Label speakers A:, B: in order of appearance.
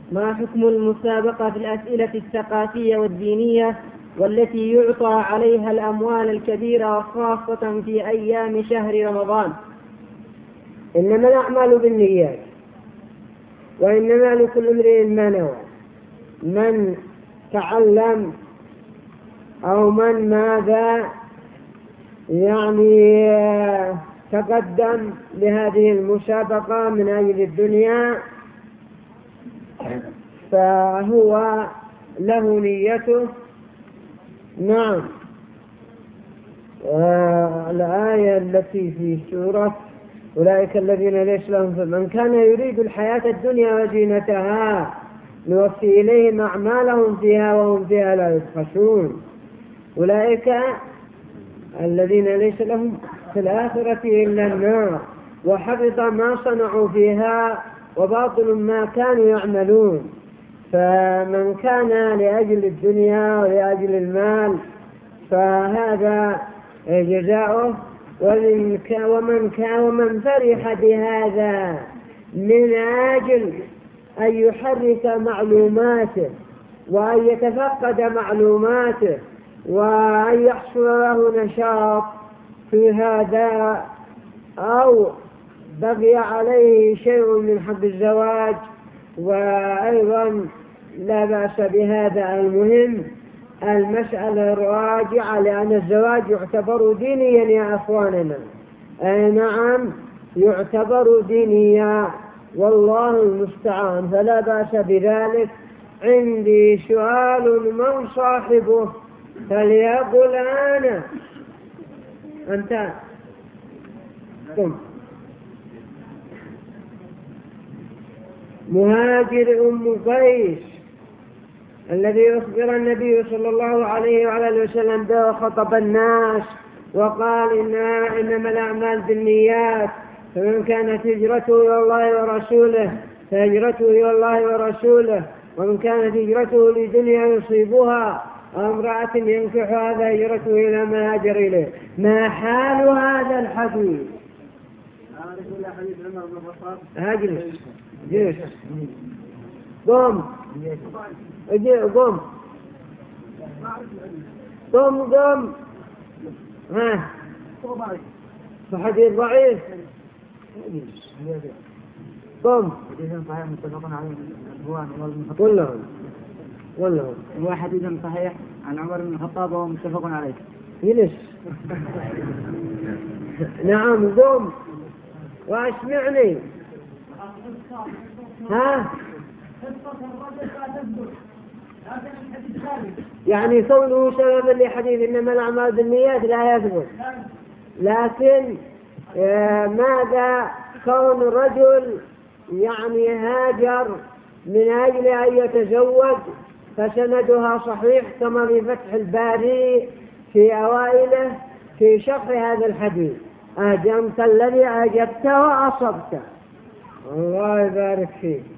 A: ما حكم المسابقة في الأسئلة الثقافية والدينية والتي يعطى عليها الأموال الكبيرة خاصة في أيام شهر رمضان؟
B: إنما الأعمال بالنيات، وإنما لكل امرئ ما نوى. من تعلم أو من ماذا يعني تقدم لهذه المسابقة من أجل الدنيا فهو له نيته. نعم. الآية التي في سورة أولئك الذين ليس لهم من كان يريد الحياة الدنيا وزينتها نوفي إليهم أعمالهم فيها وهم فيها لا يبخسون. أولئك الذين ليس لهم في الآخرة إلا النار وحبط ما صنعوا فيها وباطل ما كانوا يعملون. فمن كان لأجل الدنيا ولأجل المال فهذا جزاؤه، ومن فرح بهذا من أجل أن يحرك معلوماته وأن يتفقد معلوماته وأن يحصل له نشاط في هذا، أو بقي عليه شيء من حب الزواج وأيضا لا بأس بهذا. المهم المسألة راجعة، لأن الزواج يعتبر دينيا يا أخواننا. أي نعم يعتبر دينيا والله المستعان، فلا بأس بذلك. عندي سؤال من صاحبه فليقل أنا. أنت قم. مهاجر أم قيس الذي أخبر النبي صلى الله عليه وعلى وسلم به وخطب الناس وقال إنما الأعمال بالنيات، فمن كانت هجرته إلى الله ورسوله فهجرته إلى الله ورسوله، ومن كانت هجرته لدنيا يصيبها أو امرأة ينكحها فهجرته إلى ما هاجر إليه. ما حال هذا الحديث؟ أجلس جلس. قم قم قم قم. ها فحديث ضعيف. قم. كلهم
C: هو حديث صحيح عن عمر بن الخطاب وهو متفق عليه.
B: جلس. نعم قم واسمعني. ها يعني كونه سببا لحديث إنما الأعمال بالنيات لا يثبت، لكن ماذا كون رجل يعني هاجر من أجل أن يتزوج فسندها صحيح كما في فتح الباري في أوائله في شرح هذا الحديث. أهجمت الذي أجبت وأصبت. الله يبارك فيك.